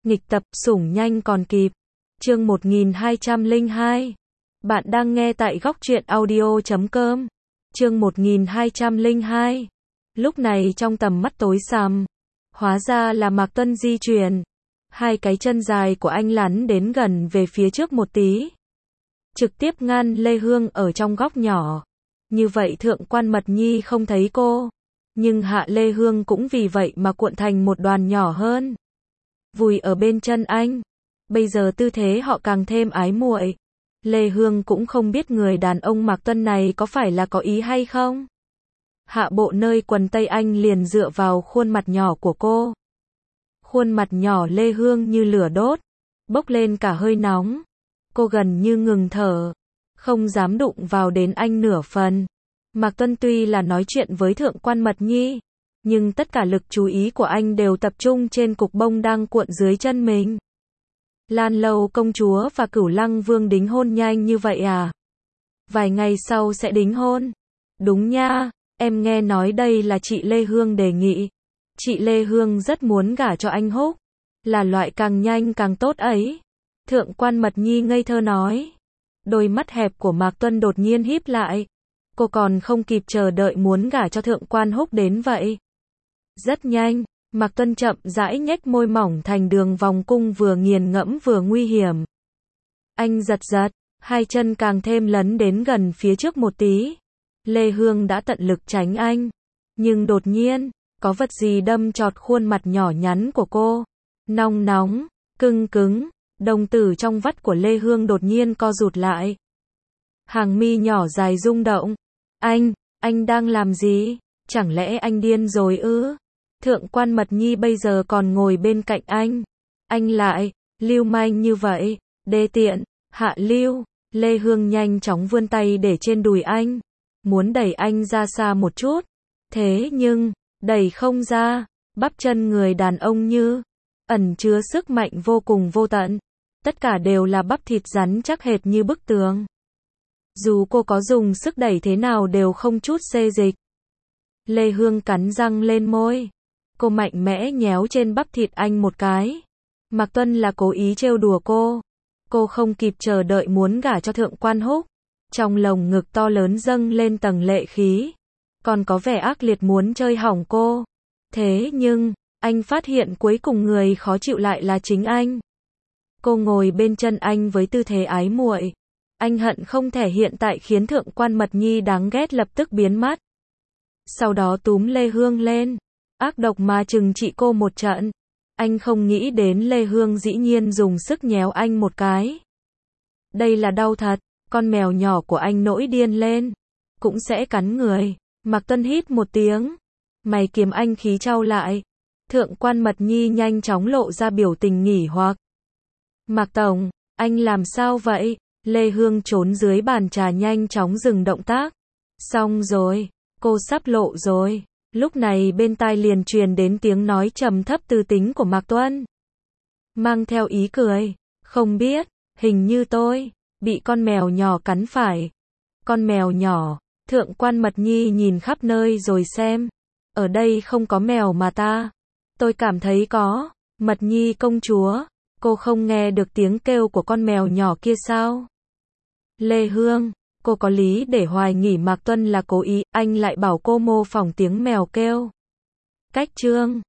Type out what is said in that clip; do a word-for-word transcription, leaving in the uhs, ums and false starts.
Nghịch tập, sủng nhanh còn kịp. Chương một nghìn hai trăm lẻ hai. Bạn đang nghe tại góc truyện audio chấm com. Chương một nghìn hai trăm lẻ hai. Lúc này trong tầm mắt tối sầm, hóa ra là Mạc Tuân di chuyển. Hai cái chân dài của anh lắn đến gần về phía trước một tí, trực tiếp ngăn Lê Hương ở trong góc nhỏ. Như vậy Thượng quan Mật Nhi không thấy cô, nhưng Hạ Lê Hương cũng vì vậy mà cuộn thành một đoàn nhỏ hơn, vùi ở bên chân anh. Bây giờ tư thế họ càng thêm ái muội. Lê Hương cũng không biết người đàn ông Mạc Tuân này có phải là có ý hay không. Hạ bộ nơi quần tây anh liền dựa vào khuôn mặt nhỏ của cô. Khuôn mặt nhỏ Lê Hương như lửa đốt, bốc lên cả hơi nóng. Cô gần như ngừng thở, không dám đụng vào đến anh nửa phần. Mạc Tuân tuy là nói chuyện với Thượng quan Mật Nhi, nhưng tất cả lực chú ý của anh đều tập trung trên cục bông đang cuộn dưới chân mình. Lan Lâu công chúa và Cửu Lăng Vương đính hôn nhanh như vậy à? Vài ngày sau sẽ đính hôn. Đúng nha, em nghe nói đây là chị Lê Hương đề nghị. Chị Lê Hương rất muốn gả cho anh Húc, là loại càng nhanh càng tốt ấy. Thượng quan Mật Nhi ngây thơ nói. Đôi mắt hẹp của Mạc Tuân đột nhiên híp lại. Cô còn không kịp chờ đợi muốn gả cho Thượng quan Húc đến vậy. Rất nhanh, Mạc Tuân chậm rãi nhếch môi mỏng thành đường vòng cung, vừa nghiền ngẫm vừa nguy hiểm. Anh giật giật, hai chân càng thêm lấn đến gần phía trước một tí. Lê Hương đã tận lực tránh anh, nhưng đột nhiên, có vật gì đâm chọt khuôn mặt nhỏ nhắn của cô. Nóng nóng, cưng cứng, đồng tử trong vắt của Lê Hương đột nhiên co rụt lại. Hàng mi nhỏ dài rung động. Anh, anh đang làm gì? Chẳng lẽ anh điên rồi ư? Thượng quan Mật Nhi bây giờ còn ngồi bên cạnh anh. Anh lại, lưu manh như vậy, đê tiện, hạ lưu. Lê Hương nhanh chóng vươn tay để trên đùi anh, muốn đẩy anh ra xa một chút. Thế nhưng, đẩy không ra, bắp chân người đàn ông như ẩn chứa sức mạnh vô cùng vô tận. Tất cả đều là bắp thịt rắn chắc hệt như bức tường. Dù cô có dùng sức đẩy thế nào đều không chút xê dịch. Lê Hương cắn răng lên môi. Cô mạnh mẽ nhéo trên bắp thịt anh một cái. Mạc Tuân là cố ý trêu đùa cô. Cô không kịp chờ đợi muốn gả cho Thượng quan Húc. Trong lồng ngực to lớn dâng lên tầng lệ khí. Còn có vẻ ác liệt muốn chơi hỏng cô. Thế nhưng, anh phát hiện cuối cùng người khó chịu lại là chính anh. Cô ngồi bên chân anh với tư thế ái muội. Anh hận không thể hiện tại khiến Thượng quan Mật Nhi đáng ghét lập tức biến mất. Sau đó túm Lê Hương lên, ác độc mà trừng trị cô một trận. Anh không nghĩ đến Lê Hương dĩ nhiên dùng sức nhéo anh một cái. Đây là đau thật, con mèo nhỏ của anh nổi điên lên, cũng sẽ cắn người. Mạc Tuân hít một tiếng, mày kiếm anh khí trao lại. Thượng quan Mật Nhi nhanh chóng lộ ra biểu tình nghỉ hoặc. Mạc Tổng, anh làm sao vậy? Lê Hương trốn dưới bàn trà nhanh chóng dừng động tác. Xong rồi, cô sắp lộ rồi. Lúc này bên tai liền truyền đến tiếng nói trầm thấp tư tính của Mạc Tuân, mang theo ý cười. Không biết, hình như tôi bị con mèo nhỏ cắn phải. Con mèo nhỏ? Thượng quan Mật Nhi nhìn khắp nơi rồi xem. Ở đây không có mèo mà ta. Tôi cảm thấy có. Mật Nhi công chúa, cô không nghe được tiếng kêu của con mèo nhỏ kia sao? Lê Hương, cô có lý để hoài nghi Mạc Tuân là cố ý, anh lại bảo cô mô phỏng tiếng mèo kêu. Cách chương